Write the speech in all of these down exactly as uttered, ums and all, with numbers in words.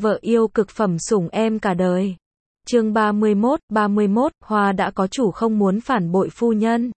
Vợ yêu cực phẩm sủng em cả đời. Chương ba mươi mốt, ba mươi mốt, Hoa đã có chủ không muốn phản bội phu nhân.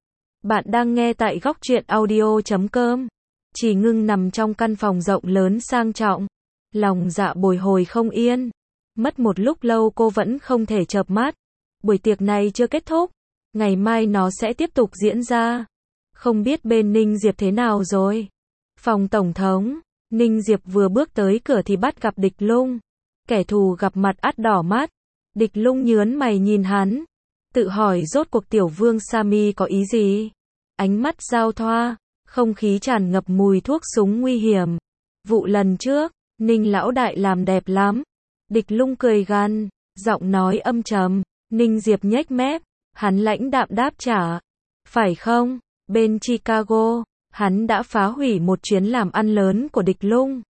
Bạn đang nghe tại góc truyện audio chấm com. Chỉ Ngưng nằm trong căn phòng rộng lớn sang trọng. Lòng dạ bồi hồi không yên. Mất một lúc lâu cô vẫn không thể chợp mắt. Buổi tiệc này chưa kết thúc. Ngày mai nó sẽ tiếp tục diễn ra. Không biết bên Ninh Diệp thế nào rồi. Phòng tổng thống. Ninh Diệp vừa bước tới cửa thì bắt gặp Địch Lung. Kẻ thù gặp mặt ắt đỏ mắt. Địch Lung nhớn mày nhìn hắn. Tự hỏi rốt cuộc tiểu vương Sami có ý gì? Ánh mắt giao thoa. Không khí tràn ngập mùi thuốc súng nguy hiểm. Vụ lần trước, Ninh lão đại làm đẹp lắm. Địch Lung cười gằn, giọng nói âm trầm. Ninh Diệp nhếch mép. Hắn lãnh đạm đáp trả. Phải không? Bên Chicago, hắn đã phá hủy một chuyến làm ăn lớn của Địch Lung.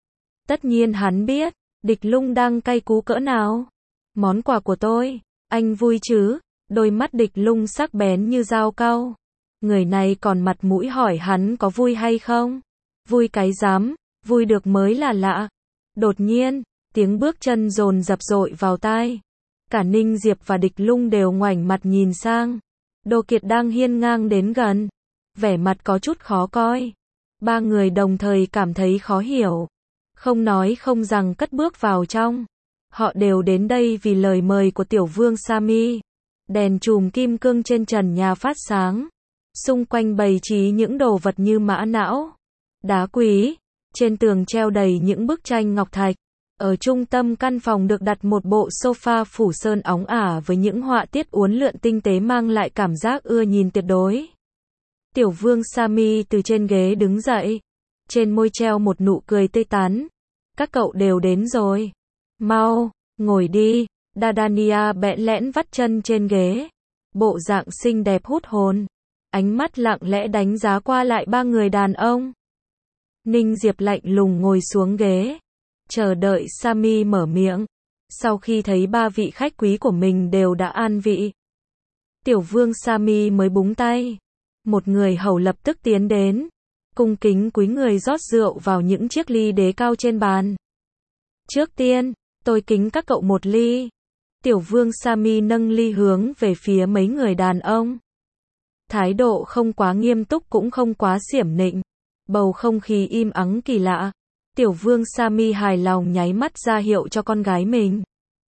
Tất nhiên hắn biết, Địch Lung đang cay cú cỡ nào. Món quà của tôi, anh vui chứ? Đôi mắt Địch Lung sắc bén như dao cau. Người này còn mặt mũi hỏi hắn có vui hay không? Vui cái dám, vui được mới là lạ. Đột nhiên, tiếng bước chân dồn dập dội vào tai. Cả Ninh Diệp và Địch Lung đều ngoảnh mặt nhìn sang. Đô Kiệt đang hiên ngang đến gần. Vẻ mặt có chút khó coi. Ba người đồng thời cảm thấy khó hiểu. Không nói không rằng cất bước vào trong. Họ đều đến đây vì lời mời của tiểu vương Sami. Đèn chùm kim cương trên trần nhà phát sáng. Xung quanh bày trí những đồ vật như mã não, đá quý. Trên tường treo đầy những bức tranh ngọc thạch. Ở trung tâm căn phòng được đặt một bộ sofa phủ sơn óng ả với những họa tiết uốn lượn tinh tế mang lại cảm giác ưa nhìn tuyệt đối. Tiểu vương Sami từ trên ghế đứng dậy. Trên môi treo một nụ cười tươi tắn. Các cậu đều đến rồi. Mau, ngồi đi. Dadania bẽn lẽn vắt chân trên ghế. Bộ dạng xinh đẹp hút hồn. Ánh mắt lặng lẽ đánh giá qua lại ba người đàn ông. Ninh Diệp lạnh lùng ngồi xuống ghế. Chờ đợi Sami mở miệng. Sau khi thấy ba vị khách quý của mình đều đã an vị. Tiểu vương Sami mới búng tay. Một người hầu lập tức tiến đến. Cung kính cúi người rót rượu vào những chiếc ly đế cao trên bàn. Trước tiên, tôi kính các cậu một ly. Tiểu vương Sami nâng ly hướng về phía mấy người đàn ông. Thái độ không quá nghiêm túc cũng không quá xiểm nịnh. Bầu không khí im ắng kỳ lạ. Tiểu vương Sami hài lòng nháy mắt ra hiệu cho con gái mình.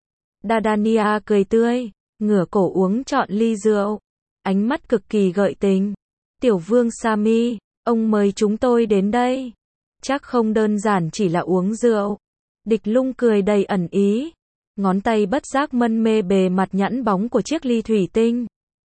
Dadania cười tươi, ngửa cổ uống trọn ly rượu. Ánh mắt cực kỳ gợi tình. Tiểu vương Sami, ông mời chúng tôi đến đây. Chắc không đơn giản chỉ là uống rượu. Địch Lung cười đầy ẩn ý. Ngón tay bất giác mân mê bề mặt nhẵn bóng của chiếc ly thủy tinh.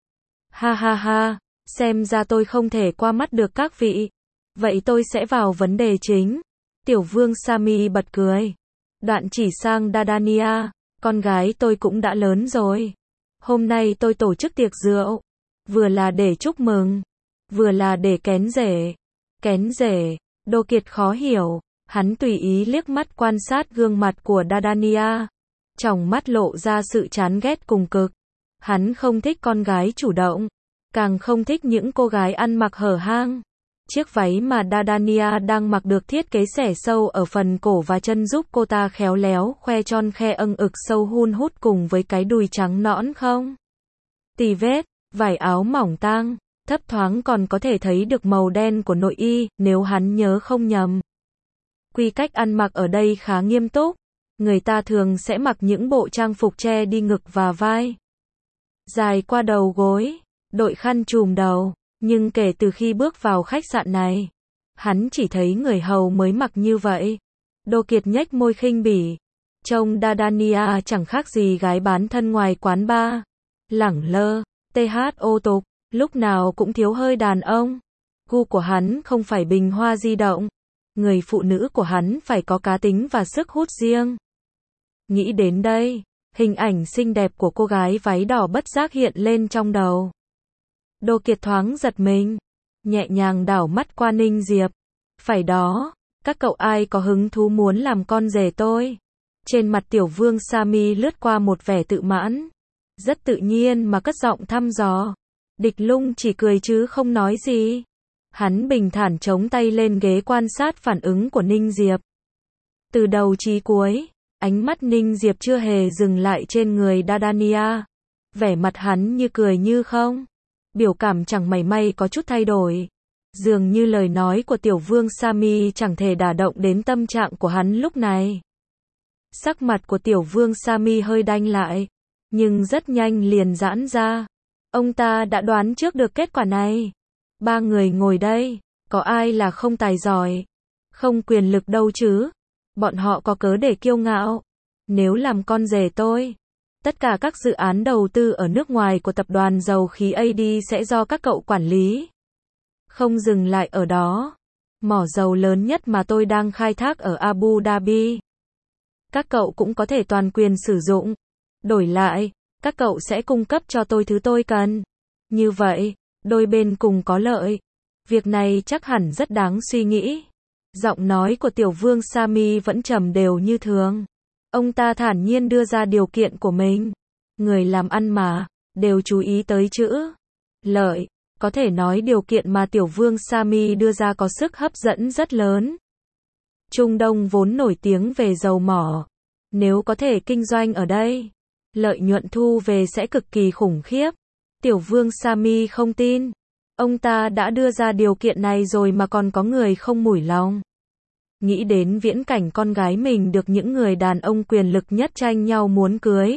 Ha ha ha, xem ra tôi không thể qua mắt được các vị. Vậy tôi sẽ vào vấn đề chính. Tiểu vương Sami bật cười. Đoạn chỉ sang Dadania, con gái tôi cũng đã lớn rồi. Hôm nay tôi tổ chức tiệc rượu. Vừa là để chúc mừng, vừa là để kén rể. Kén rể, Đô Kiệt khó hiểu. Hắn tùy ý liếc mắt quan sát gương mặt của Dadania. Trong mắt lộ ra sự chán ghét cùng cực. Hắn không thích con gái chủ động. Càng không thích những cô gái ăn mặc hở hang. Chiếc váy mà Dadania đang mặc được thiết kế xẻ sâu ở phần cổ và chân giúp cô ta khéo léo khoe tròn khe âng ực sâu hun hút cùng với cái đùi trắng nõn không tì vết, vải áo mỏng tang, thấp thoáng còn có thể thấy được màu đen của nội y, nếu hắn nhớ không nhầm. Quy cách ăn mặc ở đây khá nghiêm túc. Người ta thường sẽ mặc những bộ trang phục che đi ngực và vai. Dài qua đầu gối, đội khăn trùm đầu. Nhưng kể từ khi bước vào khách sạn này, hắn chỉ thấy người hầu mới mặc như vậy. Đô Kiệt nhếch môi khinh bỉ. Trông Dadania chẳng khác gì gái bán thân ngoài quán bar. Lẳng lơ, thô tục, lúc nào cũng thiếu hơi đàn ông. Gu của hắn không phải bình hoa di động. Người phụ nữ của hắn phải có cá tính và sức hút riêng. Nghĩ đến đây, hình ảnh xinh đẹp của cô gái váy đỏ bất giác hiện lên trong đầu. Đô Kiệt thoáng giật mình, nhẹ nhàng đảo mắt qua Ninh Diệp. Phải đó, các cậu ai có hứng thú muốn làm con rể tôi? Trên mặt tiểu vương Sami lướt qua một vẻ tự mãn. Rất tự nhiên mà cất giọng thăm dò. Địch Lung chỉ cười chứ không nói gì. Hắn bình thản chống tay lên ghế quan sát phản ứng của Ninh Diệp. Từ đầu chí cuối, Ánh mắt Ninh Diệp chưa hề dừng lại trên người Dardania. Vẻ mặt hắn như cười như không. Biểu cảm chẳng mảy may có chút thay đổi. Dường như lời nói của tiểu vương Sami chẳng thể đả động đến tâm trạng của hắn lúc này. Sắc mặt của tiểu vương Sami hơi đanh lại, nhưng rất nhanh liền giãn ra. Ông ta đã đoán trước được kết quả này. Ba người ngồi đây, có ai là không tài giỏi, không quyền lực đâu chứ? Bọn họ có cớ để kiêu ngạo. Nếu làm con rể tôi, tất cả các dự án đầu tư ở nước ngoài của tập đoàn dầu khí a đê sẽ do các cậu quản lý. Không dừng lại ở đó, mỏ dầu lớn nhất mà tôi đang khai thác ở Abu Dhabi, các cậu cũng có thể toàn quyền sử dụng. Đổi lại, các cậu sẽ cung cấp cho tôi thứ tôi cần. Như vậy, đôi bên cùng có lợi. Việc này chắc hẳn rất đáng suy nghĩ. Giọng nói của tiểu vương Sami vẫn trầm đều như thường. Ông ta thản nhiên đưa ra điều kiện của mình. Người làm ăn mà, đều chú ý tới chữ lợi. Có thể nói điều kiện mà tiểu vương Sami đưa ra có sức hấp dẫn rất lớn. Trung Đông vốn nổi tiếng về dầu mỏ. Nếu có thể kinh doanh ở đây, lợi nhuận thu về sẽ cực kỳ khủng khiếp. Tiểu vương Sami không tin. Ông ta đã đưa ra điều kiện này rồi mà còn có người không mủi lòng. Nghĩ đến viễn cảnh con gái mình được những người đàn ông quyền lực nhất tranh nhau muốn cưới.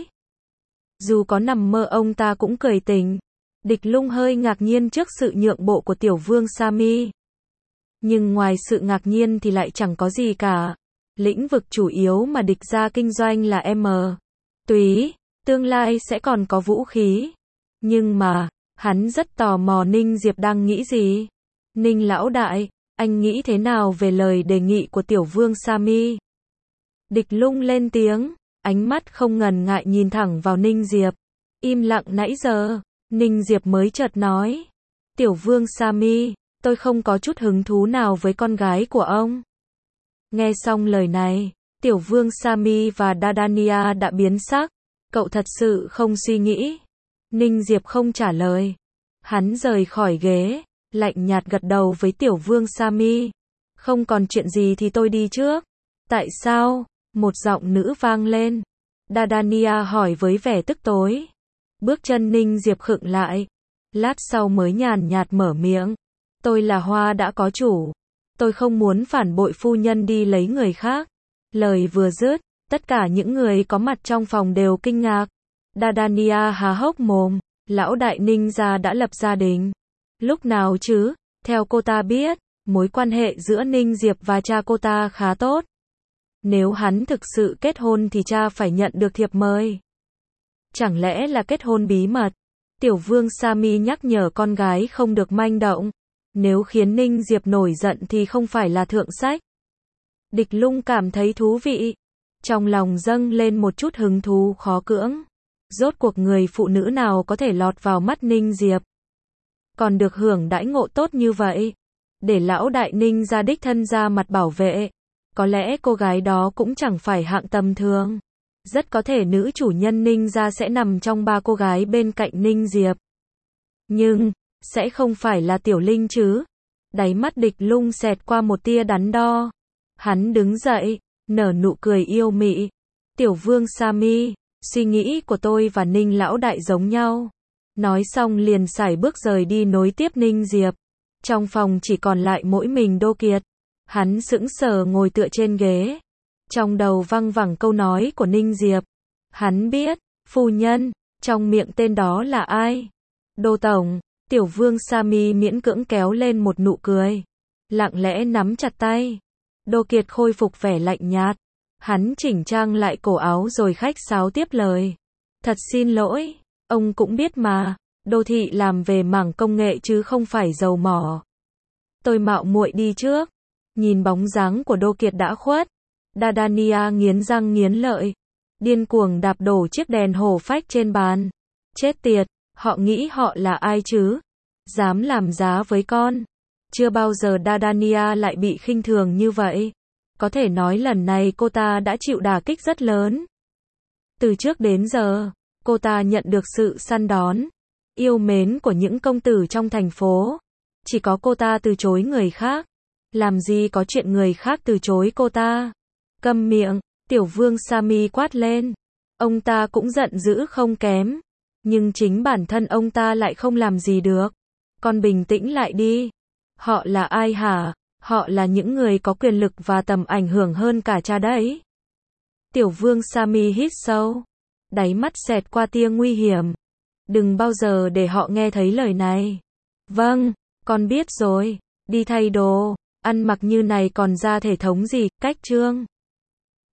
Dù có nằm mơ ông ta cũng cười tỉnh. Địch Lung hơi ngạc nhiên trước sự nhượng bộ của tiểu vương Sami. Nhưng ngoài sự ngạc nhiên thì lại chẳng có gì cả. Lĩnh vực chủ yếu mà địch ra kinh doanh là M. Túy, tương lai sẽ còn có vũ khí. Nhưng mà, hắn rất tò mò Ninh Diệp đang nghĩ gì. Ninh lão đại, anh nghĩ thế nào về lời đề nghị của tiểu vương Sami? Địch Lung lên tiếng, ánh mắt không ngần ngại nhìn thẳng vào Ninh Diệp. Im lặng nãy giờ, Ninh Diệp mới chợt nói. Tiểu vương Sami, tôi không có chút hứng thú nào với con gái của ông. Nghe xong lời này, tiểu vương Sami và Dardania đã biến sắc. Cậu thật sự không suy nghĩ. Ninh Diệp không trả lời. Hắn rời khỏi ghế, lạnh nhạt gật đầu với tiểu vương Sami. Không còn chuyện gì thì tôi đi trước. Tại sao? Một giọng nữ vang lên. Dardania hỏi với vẻ tức tối. Bước chân Ninh Diệp khựng lại. Lát sau mới nhàn nhạt mở miệng. Tôi là Hoa đã có chủ. Tôi không muốn phản bội phu nhân đi lấy người khác. Lời vừa dứt, tất cả những người có mặt trong phòng đều kinh ngạc. Dardania há hốc mồm. Lão đại Ninh gia đã lập gia đình. Lúc nào chứ? Theo cô ta biết, mối quan hệ giữa Ninh Diệp và cha cô ta khá tốt. Nếu hắn thực sự kết hôn thì cha phải nhận được thiệp mời. Chẳng lẽ là kết hôn bí mật? Tiểu vương Sami nhắc nhở con gái không được manh động. Nếu khiến Ninh Diệp nổi giận thì không phải là thượng sách. Địch Lung cảm thấy thú vị. Trong lòng dâng lên một chút hứng thú khó cưỡng. Rốt cuộc người phụ nữ nào có thể lọt vào mắt Ninh Diệp, còn được hưởng đãi ngộ tốt như vậy. Để lão đại Ninh ra đích thân ra mặt bảo vệ. Có lẽ cô gái đó cũng chẳng phải hạng tầm thường. Rất có thể nữ chủ nhân Ninh gia sẽ nằm trong ba cô gái bên cạnh Ninh Diệp. Nhưng, sẽ không phải là Tiểu Linh chứ? Đáy mắt Địch Lung xẹt qua một tia đắn đo. Hắn đứng dậy, nở nụ cười yêu mị. Tiểu vương Sami, suy nghĩ của tôi và Ninh lão đại giống nhau. Nói xong liền sải bước rời đi nối tiếp Ninh Diệp. Trong phòng chỉ còn lại mỗi mình Đô Kiệt. Hắn sững sờ ngồi tựa trên ghế. Trong đầu văng vẳng câu nói của Ninh Diệp. Hắn biết, phu nhân, trong miệng tên đó là ai? Đô Tổng, tiểu vương Sami miễn cưỡng kéo lên một nụ cười. Lặng lẽ nắm chặt tay. Đô Kiệt khôi phục vẻ lạnh nhạt. Hắn chỉnh trang lại cổ áo rồi khách sáo tiếp lời. Thật xin lỗi, ông cũng biết mà, đô thị làm về mảng công nghệ chứ không phải dầu mỏ. Tôi mạo muội đi trước. Nhìn bóng dáng của Đô Kiệt đã khuất. Dardania nghiến răng nghiến lợi. Điên cuồng đạp đổ chiếc đèn hổ phách trên bàn. Chết tiệt, họ nghĩ họ là ai chứ? Dám làm giá với con. Chưa bao giờ Dardania lại bị khinh thường như vậy. Có thể nói lần này cô ta đã chịu đả kích rất lớn. Từ trước đến giờ, cô ta nhận được sự săn đón, yêu mến của những công tử trong thành phố. Chỉ có cô ta từ chối người khác. Làm gì có chuyện người khác từ chối cô ta. Câm miệng, Tiểu vương Sami quát lên. Ông ta cũng giận dữ không kém. Nhưng chính bản thân ông ta lại không làm gì được. Con bình tĩnh lại đi. Họ là ai hả? Họ là những người có quyền lực và tầm ảnh hưởng hơn cả cha đấy. Tiểu vương Sami hít sâu. Đáy mắt xẹt qua tia nguy hiểm. Đừng bao giờ để họ nghe thấy lời này. Vâng, con biết rồi. Đi thay đồ. Ăn mặc như này còn ra thể thống gì, cách trương.